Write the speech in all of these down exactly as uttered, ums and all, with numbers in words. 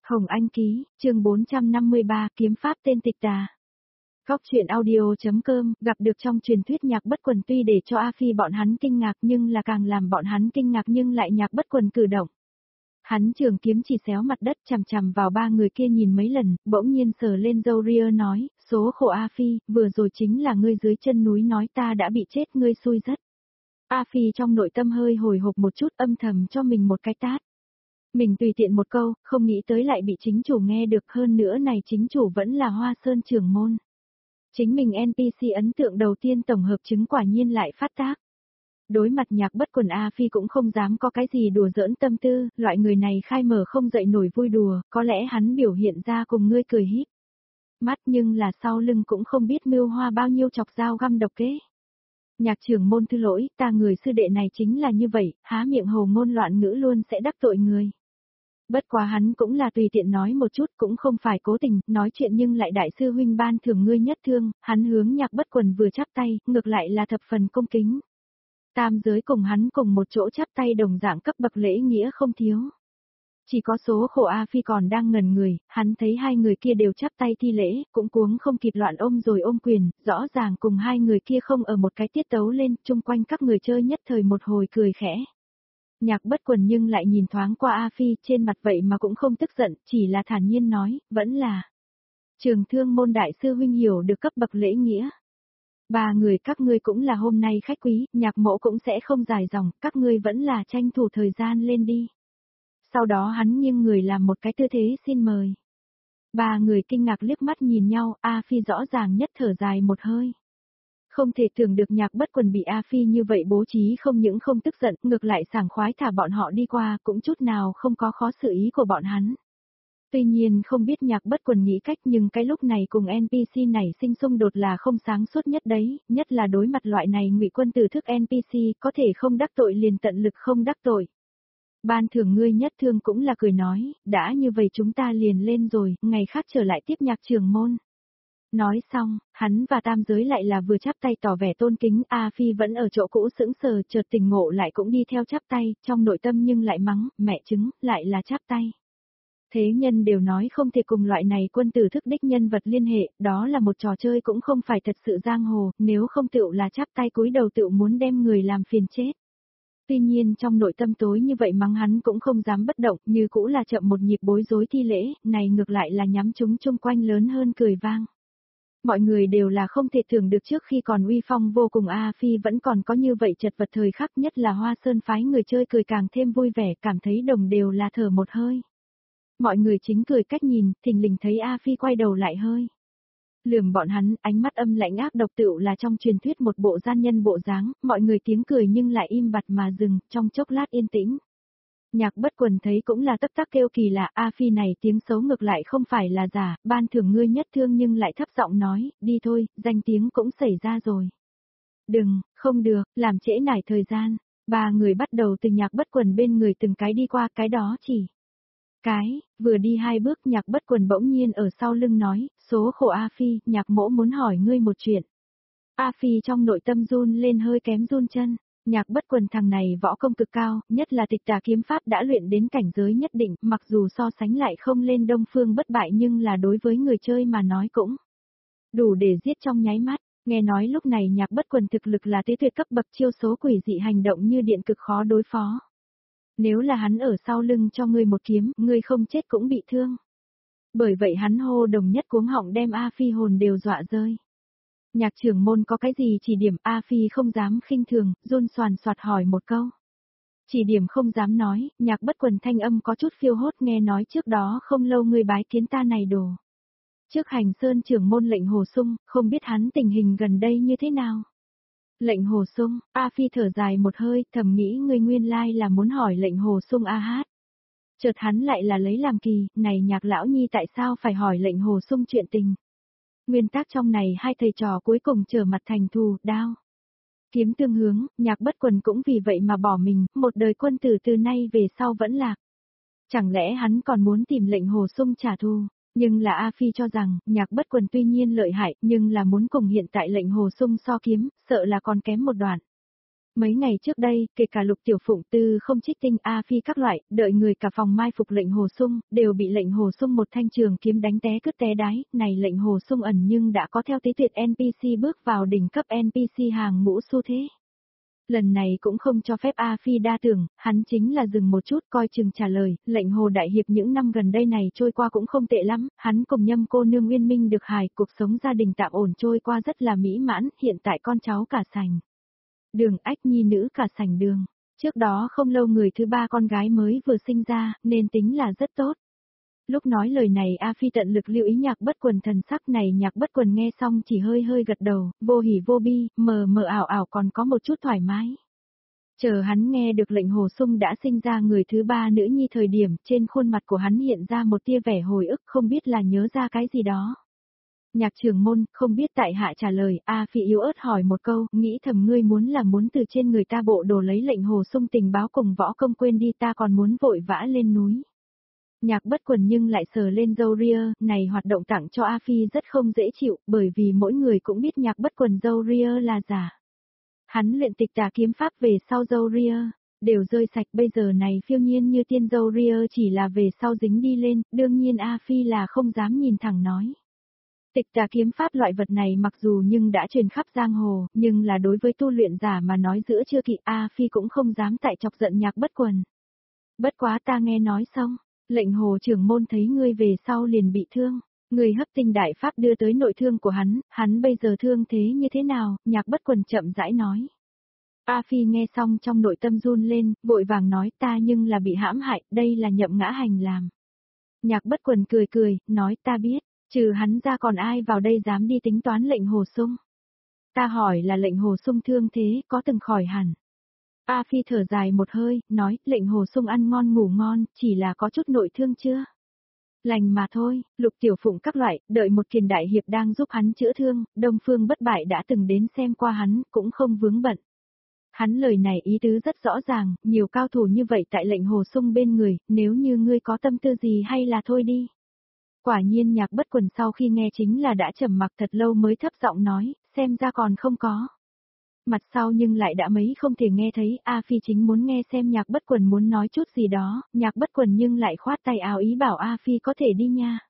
Hồng Anh Ký, chương bốn trăm năm mươi ba, kiếm pháp tên tịch tà. Góc truyện audio.com, gặp được trong truyền thuyết Nhạc Bất Quần tuy để cho A Phi bọn hắn kinh ngạc nhưng là càng làm bọn hắn kinh ngạc nhưng lại Nhạc Bất Quần cử động. Hắn trường kiếm chỉ xéo mặt đất chằm chằm vào ba người kia nhìn mấy lần, bỗng nhiên sờ lên râu ria nói, số khổ A Phi, vừa rồi chính là ngươi dưới chân núi nói ta đã bị chết ngươi xui rất. A Phi trong nội tâm hơi hồi hộp một chút âm thầm cho mình một cái tát. Mình tùy tiện một câu, không nghĩ tới lại bị chính chủ nghe được hơn nữa này chính chủ vẫn là Hoa Sơn trưởng môn. Chính mình en pê xê ấn tượng đầu tiên tổng hợp chứng quả nhiên lại phát tác. Đối mặt Nhạc Bất Quần A Phi cũng không dám có cái gì đùa giỡn tâm tư, loại người này khai mở không dậy nổi vui đùa, có lẽ hắn biểu hiện ra cùng ngươi cười híp mắt nhưng là sau lưng cũng không biết mưu hoa bao nhiêu chọc dao găm độc kế. Nhạc trưởng môn thứ lỗi, ta người sư đệ này chính là như vậy, há miệng hồ ngôn loạn ngữ luôn sẽ đắc tội người. Bất quá hắn cũng là tùy tiện nói một chút cũng không phải cố tình, nói chuyện nhưng lại đại sư huynh ban thưởng ngươi nhất thương, hắn hướng Nhạc Bất Quần vừa chắp tay, ngược lại là thập phần cung kính. Tam giới cùng hắn cùng một chỗ chắp tay đồng dạng cấp bậc lễ nghĩa không thiếu. Chỉ có số khổ A Phi còn đang ngẩn người, hắn thấy hai người kia đều chắp tay thi lễ, cũng cuống không kịp loạn ôm rồi ôm quyền, rõ ràng cùng hai người kia không ở một cái tiết tấu lên, chung quanh các người chơi nhất thời một hồi cười khẽ. Nhạc Bất Quần nhưng lại nhìn thoáng qua A Phi, trên mặt vậy mà cũng không tức giận, chỉ là thản nhiên nói, vẫn là Trường Thương môn đại sư huynh hiểu được cấp bậc lễ nghĩa. Ba người các ngươi cũng là hôm nay khách quý, Nhạc mỗ cũng sẽ không dài dòng, các ngươi vẫn là tranh thủ thời gian lên đi. Sau đó hắn nghiêng người làm một cái tư thế xin mời. Ba người kinh ngạc liếc mắt nhìn nhau, A Phi rõ ràng nhất thở dài một hơi. Không thể tưởng được Nhạc Bất Quần bị A Phi như vậy bố trí không những không tức giận, ngược lại sảng khoái thả bọn họ đi qua, cũng chút nào không có khó xử ý của bọn hắn. Tuy nhiên không biết Nhạc Bất Quần nghĩ cách nhưng cái lúc này cùng en pê xê này sinh xung đột là không sáng suốt nhất đấy, nhất là đối mặt loại này ngụy quân tử thức en pê xê có thể không đắc tội liền tận lực không đắc tội. Ban thưởng ngươi nhất thương cũng là cười nói, đã như vậy chúng ta liền lên rồi, ngày khác trở lại tiếp Nhạc trưởng môn. Nói xong, hắn và tam giới lại là vừa chắp tay tỏ vẻ tôn kính, A Phi vẫn ở chỗ cũ sững sờ chợt tỉnh ngộ lại cũng đi theo chắp tay, trong nội tâm nhưng lại mắng, mẹ chứng, lại là chắp tay. Thế nhân đều nói không thể cùng loại này quân tử thức đích nhân vật liên hệ, đó là một trò chơi cũng không phải thật sự giang hồ, nếu không tựu là chắp tay cúi đầu tựu muốn đem người làm phiền chết. Tuy nhiên trong nội tâm tối như vậy mắng hắn cũng không dám bất động, như cũ là chậm một nhịp bối rối thi lễ, này ngược lại là nhắm chúng chung quanh lớn hơn cười vang. Mọi người đều là không thể tưởng được trước khi còn uy phong vô cùng A Phi vẫn còn có như vậy chật vật thời khắc, nhất là Hoa Sơn phái người chơi cười càng thêm vui vẻ, cảm thấy đồng đều là thở một hơi. Mọi người chính cười cách nhìn, thình lình thấy A Phi quay đầu lại hơi lườm bọn hắn, ánh mắt âm lãnh ác độc tựu là trong truyền thuyết một bộ gian nhân bộ dáng, mọi người tiếng cười nhưng lại im bặt mà dừng, trong chốc lát yên tĩnh. Nhạc Bất Quần thấy cũng là tấp tắc kêu kỳ lạ, A Phi này tiếng xấu ngược lại không phải là giả, ban thưởng ngươi nhất thương nhưng lại thấp giọng nói, đi thôi, danh tiếng cũng xảy ra rồi. Đừng, không được, làm trễ nải thời gian. Ba người bắt đầu từ Nhạc Bất Quần bên người từng cái đi qua, cái đó chỉ cái, vừa đi hai bước Nhạc Bất Quần bỗng nhiên ở sau lưng nói, số khổ A Phi, Nhạc mỗ muốn hỏi ngươi một chuyện. A Phi trong nội tâm run lên hơi kém run chân, Nhạc Bất Quần thằng này võ công cực cao, nhất là tịch tà kiếm pháp đã luyện đến cảnh giới nhất định, mặc dù so sánh lại không lên Đông Phương bất bại nhưng là đối với người chơi mà nói cũng đủ để giết trong nháy mắt. Nghe nói lúc này Nhạc Bất Quần thực lực là tế tuyệt cấp bậc, chiêu số quỷ dị hành động như điện cực khó đối phó. Nếu là hắn ở sau lưng cho ngươi một kiếm, ngươi không chết cũng bị thương. Bởi vậy hắn hô đồng nhất cuống họng đem A Phi hồn đều dọa rơi. Nhạc trưởng môn có cái gì chỉ điểm, A Phi không dám khinh thường, run soàn soạt hỏi một câu. Chỉ điểm không dám nói, Nhạc Bất Quần thanh âm có chút phiêu hốt, nghe nói trước đó không lâu ngươi bái kiến ta này đồ. Trước hành sơn trưởng môn Lệnh Hồ Sung, không biết hắn tình hình gần đây như thế nào. Lệnh Hồ Sung, A Phi thở dài một hơi, thầm nghĩ ngươi nguyên lai là muốn hỏi Lệnh Hồ Sung A hát. Chợt hắn lại là lấy làm kỳ, này Nhạc lão nhi tại sao phải hỏi Lệnh Hồ Sung chuyện tình. Nguyên tắc trong này hai thầy trò cuối cùng trở mặt thành thù, đao kiếm tương hướng, Nhạc Bất Quần cũng vì vậy mà bỏ mình, một đời quân tử từ nay về sau vẫn lạc. Chẳng lẽ hắn còn muốn tìm Lệnh Hồ Sung trả thù? Nhưng là A Phi cho rằng, Nhạc Bất Quần tuy nhiên lợi hại, nhưng là muốn cùng hiện tại Lệnh Hồ Sung so kiếm, sợ là còn kém một đoạn. Mấy ngày trước đây, kể cả Lục Tiểu Phụng Tư không trích tinh A Phi các loại, đợi người cả phòng mai phục lệnh Hồ Sung, đều bị lệnh Hồ Sung một thanh trường kiếm đánh té cứt té đái, này lệnh Hồ Sung ẩn nhưng đã có theo tí tuyệt en pê xê bước vào đỉnh cấp en pê xê hàng ngũ xu thế. Lần này cũng không cho phép A Phi đa tưởng, hắn chính là dừng một chút coi chừng trả lời, lệnh Hồ Đại Hiệp những năm gần đây này trôi qua cũng không tệ lắm, hắn cùng Nhâm cô nương uyên minh được hài, cuộc sống gia đình tạm ổn trôi qua rất là mỹ mãn, hiện tại con cháu cả sành. Đường ách nhi nữ cả sành đường, trước đó không lâu người thứ ba con gái mới vừa sinh ra, nên tính là rất tốt. Lúc nói lời này A Phi tận lực lưu ý Nhạc Bất Quần thần sắc này, Nhạc Bất Quần nghe xong chỉ hơi hơi gật đầu, vô hỉ vô bi, mờ mờ ảo ảo còn có một chút thoải mái. Chờ hắn nghe được lệnh Hồ Sung đã sinh ra người thứ ba nữ nhi thời điểm, trên khuôn mặt của hắn hiện ra một tia vẻ hồi ức, không biết là nhớ ra cái gì đó. Nhạc trưởng môn, không biết tại hạ trả lời, A Phi yếu ớt hỏi một câu, nghĩ thầm ngươi muốn là muốn từ trên người ta bộ đồ lấy lệnh Hồ Sung tình báo cùng võ công quên đi, ta còn muốn vội vã lên núi. Nhạc Bất Quần nhưng lại sờ lên râu ria, này hoạt động tặng cho A Phi rất không dễ chịu, bởi vì mỗi người cũng biết Nhạc Bất Quần râu ria là giả. Hắn luyện tịch tà kiếm pháp về sau râu ria, đều rơi sạch, bây giờ này phiêu nhiên như tiên râu ria chỉ là về sau dính đi lên, đương nhiên A Phi là không dám nhìn thẳng nói. Tịch tà kiếm pháp loại vật này mặc dù nhưng đã truyền khắp giang hồ, nhưng là đối với tu luyện giả mà nói giữa chưa kỵ, A Phi cũng không dám tại chọc giận Nhạc Bất Quần. Bất quá ta nghe nói xong, lệnh Hồ trưởng môn thấy ngươi về sau liền bị thương, người hấp tinh đại pháp đưa tới nội thương của hắn, hắn bây giờ thương thế như thế nào, Nhạc Bất Quần chậm rãi nói. A Phi nghe xong trong nội tâm run lên, vội vàng nói ta nhưng là bị hãm hại, đây là Nhậm Ngã Hành làm. Nhạc Bất Quần cười cười, nói ta biết, trừ hắn ra còn ai vào đây dám đi tính toán lệnh Hồ Sung. Ta hỏi là lệnh Hồ Sung thương thế, có từng khỏi hẳn. A Phi thở dài một hơi, nói, lệnh Hồ Sung ăn ngon ngủ ngon, chỉ là có chút nội thương chưa? Lành mà thôi, Lục Tiểu Phụng các loại, đợi một Kiền đại hiệp đang giúp hắn chữa thương, Đông Phương Bất Bại đã từng đến xem qua hắn, cũng không vướng bận. Hắn lời này ý tứ rất rõ ràng, nhiều cao thủ như vậy tại lệnh Hồ Sung bên người, nếu như ngươi có tâm tư gì hay là thôi đi. Quả nhiên Nhạc Bất Quần sau khi nghe chính là đã trầm mặc thật lâu mới thấp giọng nói, xem ra còn không có. Mặt sau nhưng lại đã mấy không thể nghe thấy, A Phi chính muốn nghe xem Nhạc Bất Quần muốn nói chút gì đó, Nhạc Bất Quần nhưng lại khoát tay áo ý bảo A Phi có thể đi nha.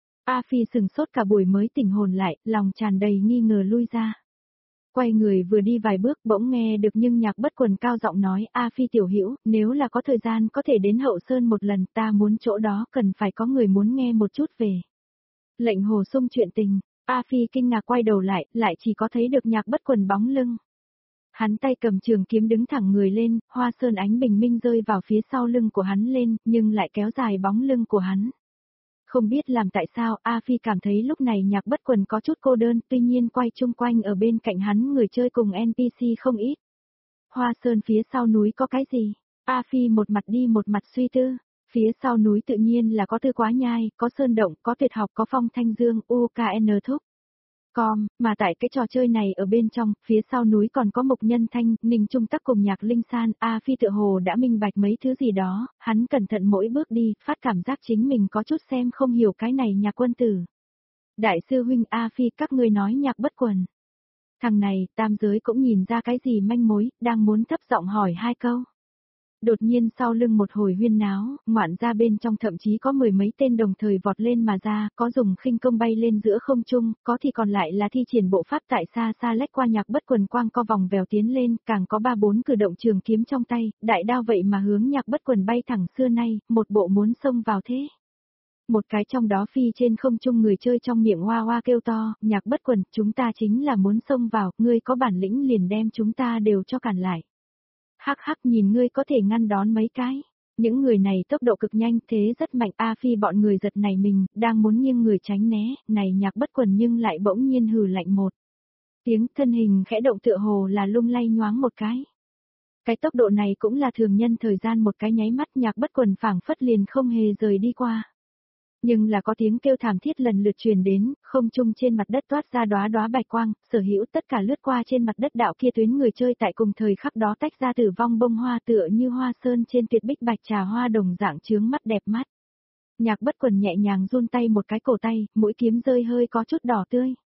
A Phi sừng sốt cả buổi mới tỉnh hồn lại, lòng tràn đầy nghi ngờ lui ra. Quay người vừa đi vài bước bỗng nghe được nhưng Nhạc Bất Quần cao giọng nói, A Phi tiểu hữu, nếu là có thời gian có thể đến Hậu Sơn một lần, ta muốn chỗ đó cần phải có người muốn nghe một chút về. Lệnh Hồ Sung chuyện tình, A Phi kinh ngạc quay đầu lại, lại chỉ có thấy được Nhạc Bất Quần bóng lưng. Hắn tay cầm trường kiếm đứng thẳng người lên, hoa sơn ánh bình minh rơi vào phía sau lưng của hắn lên, nhưng lại kéo dài bóng lưng của hắn. Không biết làm tại sao, A Phi cảm thấy lúc này Nhạc Bất Quần có chút cô đơn, tuy nhiên quay chung quanh ở bên cạnh hắn người chơi cùng en pê xê không ít. Hoa sơn phía sau núi có cái gì? A Phi một mặt đi một mặt suy tư. Phía sau núi tự nhiên là có Tư Quá Nhai, có Sơn Động, có Tuyệt Học, có Phong Thanh Dương, u ca en Thúc. Com, mà tại cái trò chơi này ở bên trong, phía sau núi còn có Mục Nhân Thanh, Ninh Trung Tắc cùng Nhạc Linh San, A Phi tựa hồ đã minh bạch mấy thứ gì đó, hắn cẩn thận mỗi bước đi, phát cảm giác chính mình có chút xem không hiểu cái này Nhạc quân tử. Đại sư huynh A Phi các ngươi nói Nhạc Bất Quần. Thằng này, tam giới cũng nhìn ra cái gì manh mối, đang muốn thấp giọng hỏi hai câu. Đột nhiên sau lưng một hồi huyên náo, ngoạn ra bên trong thậm chí có mười mấy tên đồng thời vọt lên mà ra, có dùng khinh công bay lên giữa không trung, có thì còn lại là thi triển bộ pháp tại xa xa lách qua Nhạc Bất Quần quang co vòng vèo tiến lên, càng có ba bốn cử động trường kiếm trong tay, đại đao vậy mà hướng Nhạc Bất Quần bay thẳng xưa nay, một bộ muốn xông vào thế. Một cái trong đó phi trên không trung người chơi trong miệng hoa hoa kêu to, Nhạc Bất Quần, chúng ta chính là muốn xông vào, ngươi có bản lĩnh liền đem chúng ta đều cho cản lại. Hắc hắc nhìn ngươi có thể ngăn đón mấy cái. Những người này tốc độ cực nhanh thế rất mạnh. A Phi bọn người giật này mình, đang muốn nghiêng người tránh né, này Nhạc Bất Quần nhưng lại bỗng nhiên hừ lạnh một tiếng, thân hình khẽ động tựa hồ là lung lay nhoáng một cái. Cái tốc độ này cũng là thường nhân thời gian một cái nháy mắt Nhạc Bất Quần phảng phất liền không hề rời đi qua. Nhưng là có tiếng kêu thảm thiết lần lượt truyền đến, không trung trên mặt đất toát ra đóa đóa bạch quang, sở hữu tất cả lướt qua trên mặt đất đạo kia tuyến người chơi tại cùng thời khắc đó tách ra tử vong bông hoa tựa như hoa sơn trên tuyệt bích bạch trà hoa đồng dạng chướng mắt đẹp mắt. Nhạc Bất Quần nhẹ nhàng run tay một cái cổ tay, mũi kiếm rơi hơi có chút đỏ tươi.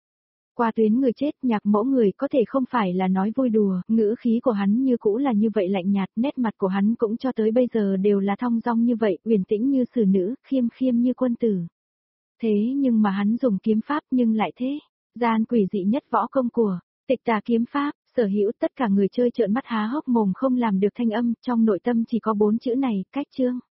Qua tuyến người chết, nhạc mẫu người có thể không phải là nói vui đùa, ngữ khí của hắn như cũ là như vậy lạnh nhạt, nét mặt của hắn cũng cho tới bây giờ đều là thong dong như vậy, uyển tĩnh như xử nữ, khiêm khiêm như quân tử. Thế nhưng mà hắn dùng kiếm pháp nhưng lại thế, gian quỷ dị nhất võ công của Tịch Tà kiếm pháp, sở hữu tất cả người chơi trợn mắt há hốc mồm không làm được thanh âm, trong nội tâm chỉ có bốn chữ này, cách chương.